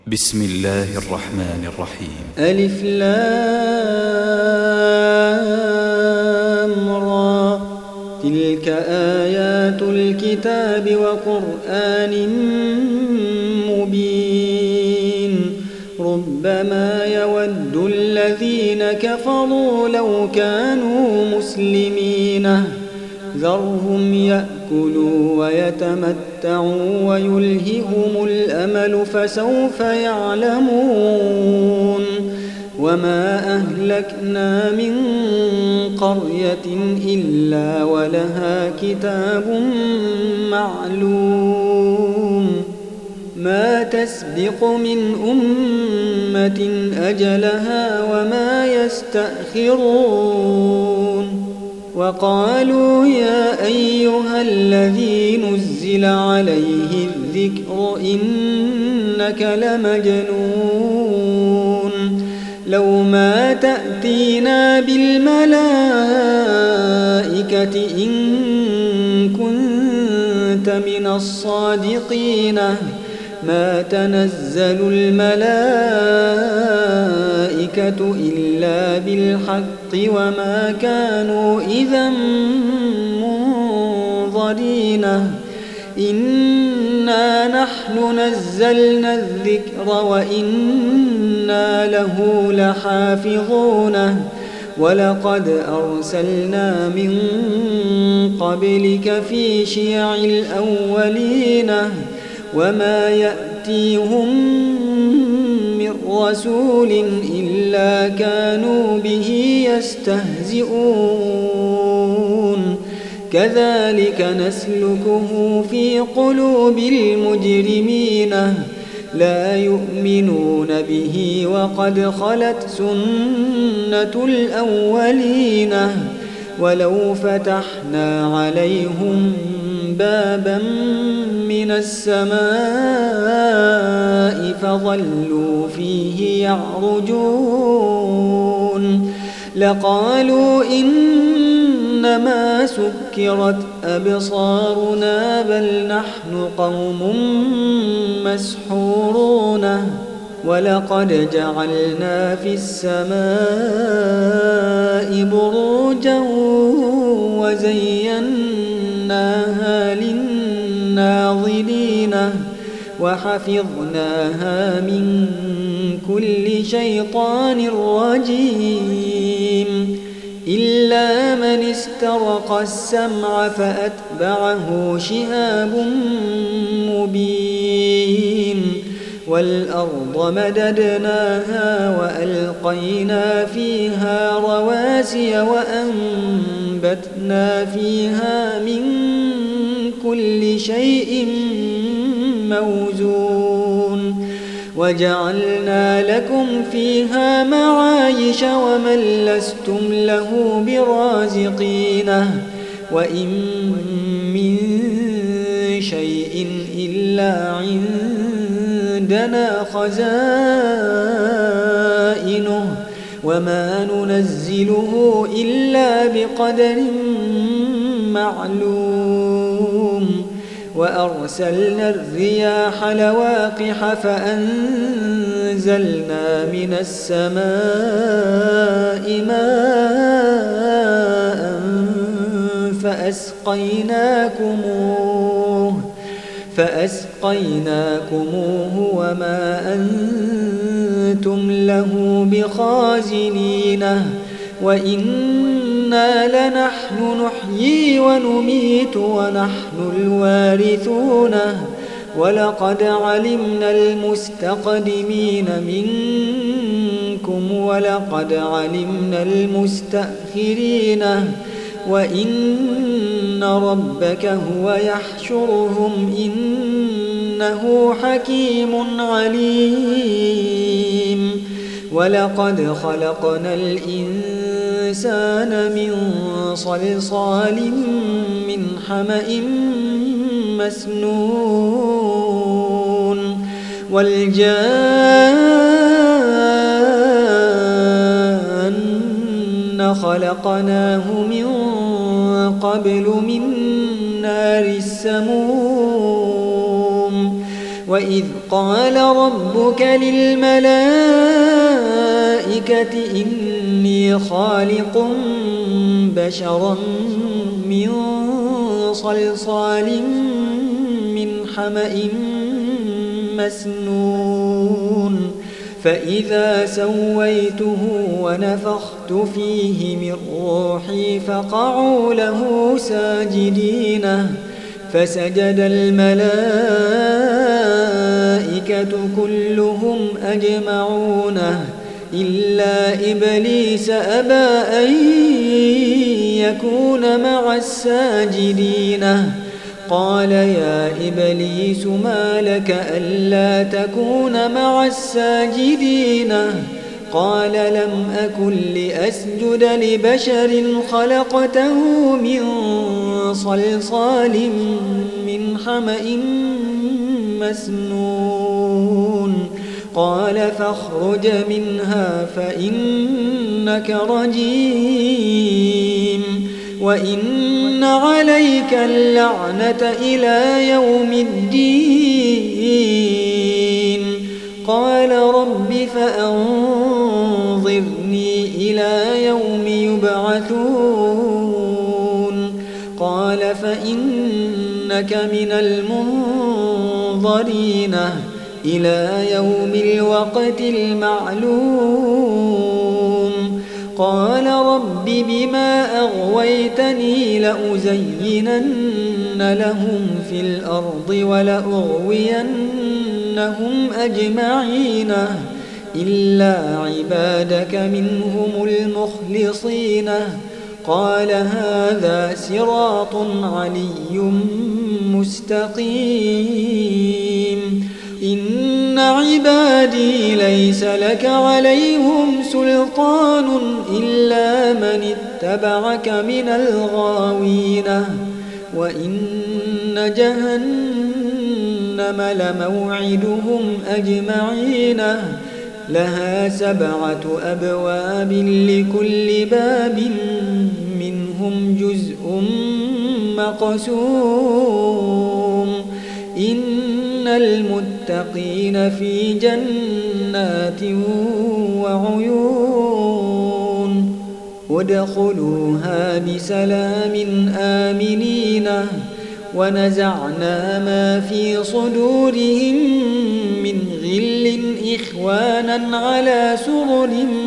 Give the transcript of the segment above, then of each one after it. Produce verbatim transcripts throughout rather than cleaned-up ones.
بسم الله الرحمن الرحيم. ألف لام را. تلك آيات الكتاب وقرآن مبين. ربما يود الذين كفروا لو كانوا مسلمين. ذرهم يأكلوا ويتمتعوا ويلههم الأمل فسوف يعلمون. وما أهلكنا من قرية إلا ولها كتاب معلوم. ما تسبق من أمة أجلها وما يستأخرون. وقالوا يا أيها الذي نزل عليه الذكر إنك لمجنون. لو ما تأتينا بالملائكة إن كنت من الصادقين. ما تنزل الملائكة إلا بالحق وما كانوا إذا منظرين. إنا نحن نزلنا الذكر وإنا له لحافظون. ولقد أرسلنا من قبلك في شيع الأولين. وما يأتيهم من رسول إلا كانوا به يستهزئون. كذلك نسلكه في قلوب المجرمين. لا يؤمنون به وقد خلت سنة الأولين. ولو فتحنا عليهم بابا من السماء فظلوا فيه يعرجون لقالوا إنما سكرت أبصارنا بل نحن قوم مسحورون. ولقد جعلنا في السماء بروجا وزيناها للناظرين وحفظناها من كل شيطان رجيم. إلا من استرق السمع فأتبعه شهاب مبين. والأرض مددناها وألقينا فيها رواسي وأنبتنا فيها من كل شيء موزون. وجعلنا لكم فيها معايش ومن لستم له برازقين. وإن من شيء إلا عندنا خزائنه وما ننزله إلا بقدر معلوم. وأرسلنا الرياح لواقح فأنزلنا من السماء ماء فأسقيناكموه فأسقيناكموه وما أنتم له بخازنين. وإنا لنحن نحيي ونميت ونحن الوارثون. ولقد علمنا المستقدمين منكم ولقد علمنا المستأخرين. وإن ربك هو يحشرهم إنه حكيم عليم. ولقد خلقنا الإنسان من صلصال من حمأ مسنون. والجان خلقناه من قبل من نار السموم. وإن وإذ قال ربك للملائكة إني خالق بشرا من صلصال من حمأ مسنون فإذا سويته ونفخت فيه من روحي فقعوا له ساجدين فسجد الملائكة كلهم أجمعون إلا إبليس أبى أن يكون مع الساجدين قال يا إبليس ما لك ألا تكون مع الساجدين قال لم أكن لأسجد لبشر خلقته من صلصال من حمأ مسنون قال فاخرج منها فإنك رجيم وإن عليك اللعنة إلى يوم الدين قال رب فأنظرني إلى يوم يبعثون قال فإنك من المنظرين إلى يوم الوقت المعلوم قال رب بما أغويتني لأزينن لهم في الأرض ولأغوينهم أجمعين إلا عبادك منهم المخلصين قال هذا صراط علي مستقيم إن عبادي ليس لك عليهم سلطان إلا من اتبعك من الغاوين وإن جهنم لموعدهم أجمعين لها سبعة أبواب لكل باب منهم جزء مقسوم إن المتقين في جنات وعيون ادخلوها بسلام آمنين ونزعنا ما في صدورهم من غل إخوانا على سرر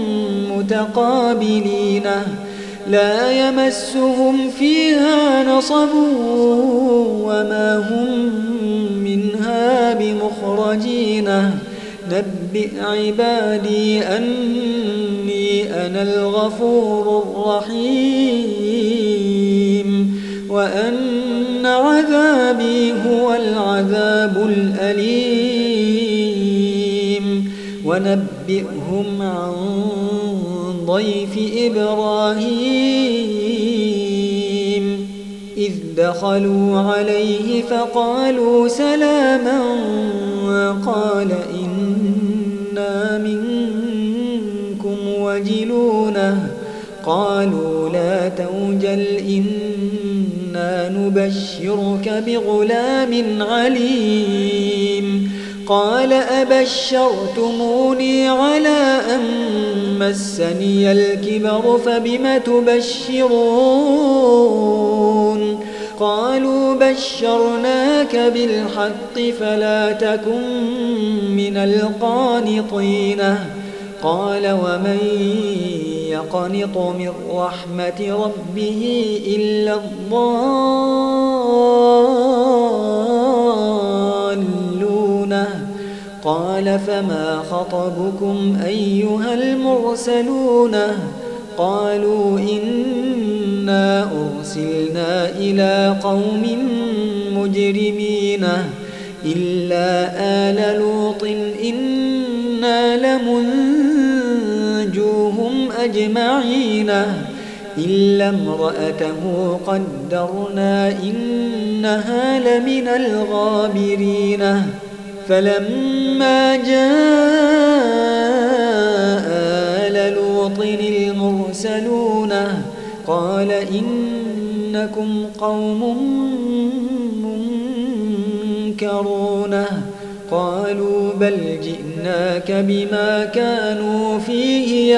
متقابلين لا يمسهم فيها نصب وما هم منها بمخرجين نبئ عبادي أني أنا الغفور الرحيم وأن عذابي هو العذاب الأليم ونبئهم عن ضيف إبراهيم إذ دخلوا عليه فقالوا سلاما قال إنا منكم وجلون قالوا لا توجل إنا نبشرك بغلام عليم قال أبشرتموني على أن مسني الكبر فبم تبشرون قالوا بشرناك بالحق فلا تكن من القانطين قال ومن يقنط من رحمة ربه إلا الضالون قال فما خطبكم أيها المرسلون قالوا إنا أرسلنا إلى قوم مجرمين إلا آل لوط إنا لمنجوهم أجمعين إلا امرأته قدرنا إنها لمن الغابرين فلما جاء آل لوط المرسلون قال إنكم قوم منكرون قال بل جئناك بما كانوا فيه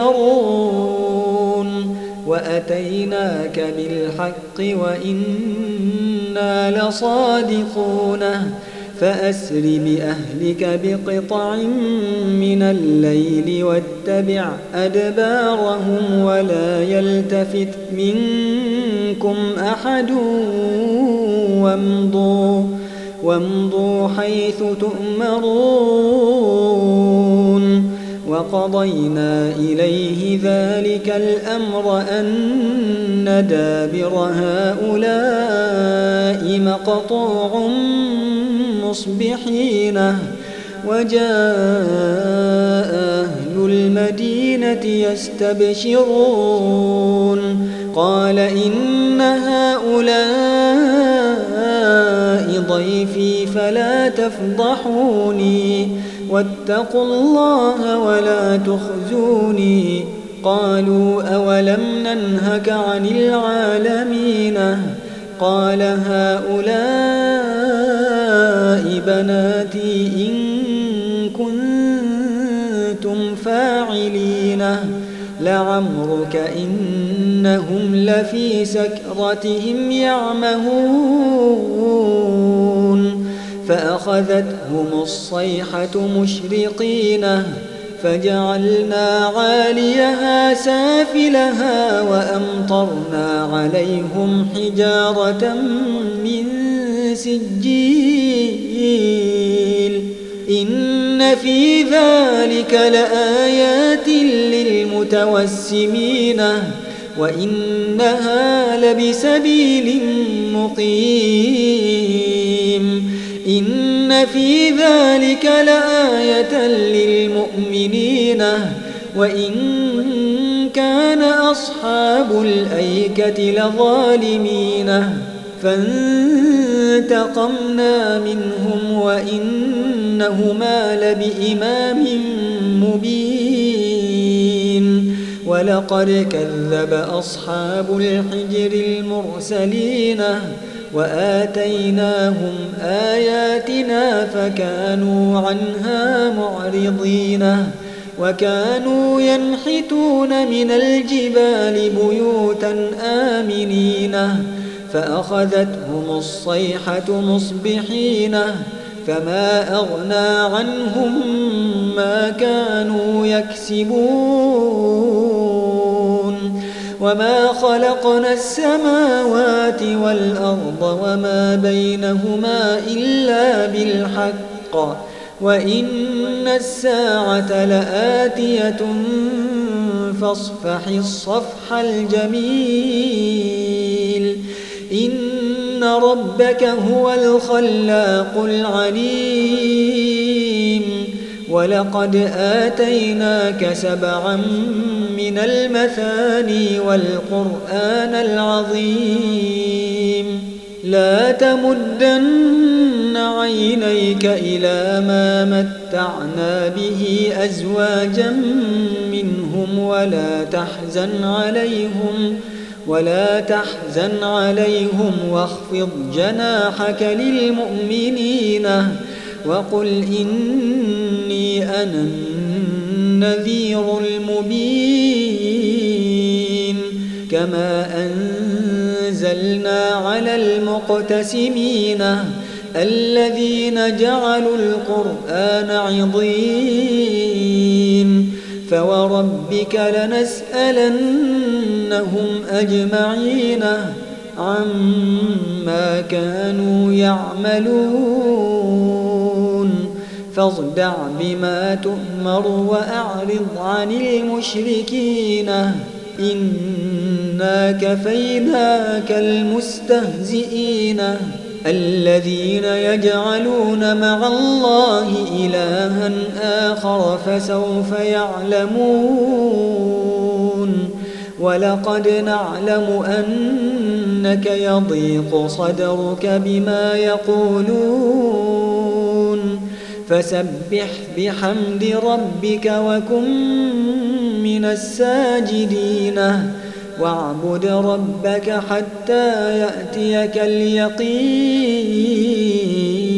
يمترون وأتيناك بالحق وإنا لصادقون فأسر بأهلك بقطع من الليل واتبع أدبارهم ولا يلتفت منكم أحد وامضوا, وامضوا حيث تؤمرون وقضينا إليه ذلك الأمر أن دابر هؤلاء مقطوع مصبحين وجاء أهل المدينة يستبشرون قال إن هؤلاء ضيفي فلا تفضحوني واتقوا الله ولا تخزوني قالوا أولم ننهك عن العالمين قال هؤلاء بناتي إن كنتم فاعلين لعمرك إنهم لفي سكرتهم يعمهون فأخذتهم الصيحة مشرقين فجعلنا عاليها سافلها وأمطرنا عليهم حجارة من سجيل إن في ذلك لآيات للمتوسمين وإنها لبسبيل مقيم إن في ذلك لآية للمؤمنين وإن كان أصحاب الأيكة لظالمين فانتقمنا منهم وإنهما لبإمام مبين ولقد كذب أصحاب الحجر المرسلين وآتيناهم آياتنا فكانوا عنها معرضين وكانوا ينحتون من الجبال بيوتا آمنين فأخذتهم الصيحة مصبحين فما أغنى عنهم ما كانوا يكسبون وما خلقنا السماوات والأرض وما بينهما إلا بالحق وإن الساعة لآتية فاصفح الصفح الجميل إن ربك هو الخلاق العليم ولقد آتيناك سبعا من المثاني والقرآن العظيم لا تمدن عينيك إلى ما متعنا به أزواجا منهم ولا تحزن عليهم ولا تحزن عليهم واخفض جناحك للمؤمنين وقل إني أنا النذير المبين كما أنزلنا على المقتسمين الذين جعلوا القرآن عضين فوربك لنسألنهم أجمعين عما كانوا يعملون فاصدع بما تؤمر وأعرض عن المشركين إنا كفيناك المستهزئين الذين يجعلون مع الله إلها آخر فسوف يعلمون ولقد نعلم أنك يضيق صدرك بما يقولون فسبح بحمد ربك وكن من الساجدين واعبد ربك حتى يأتيك اليقين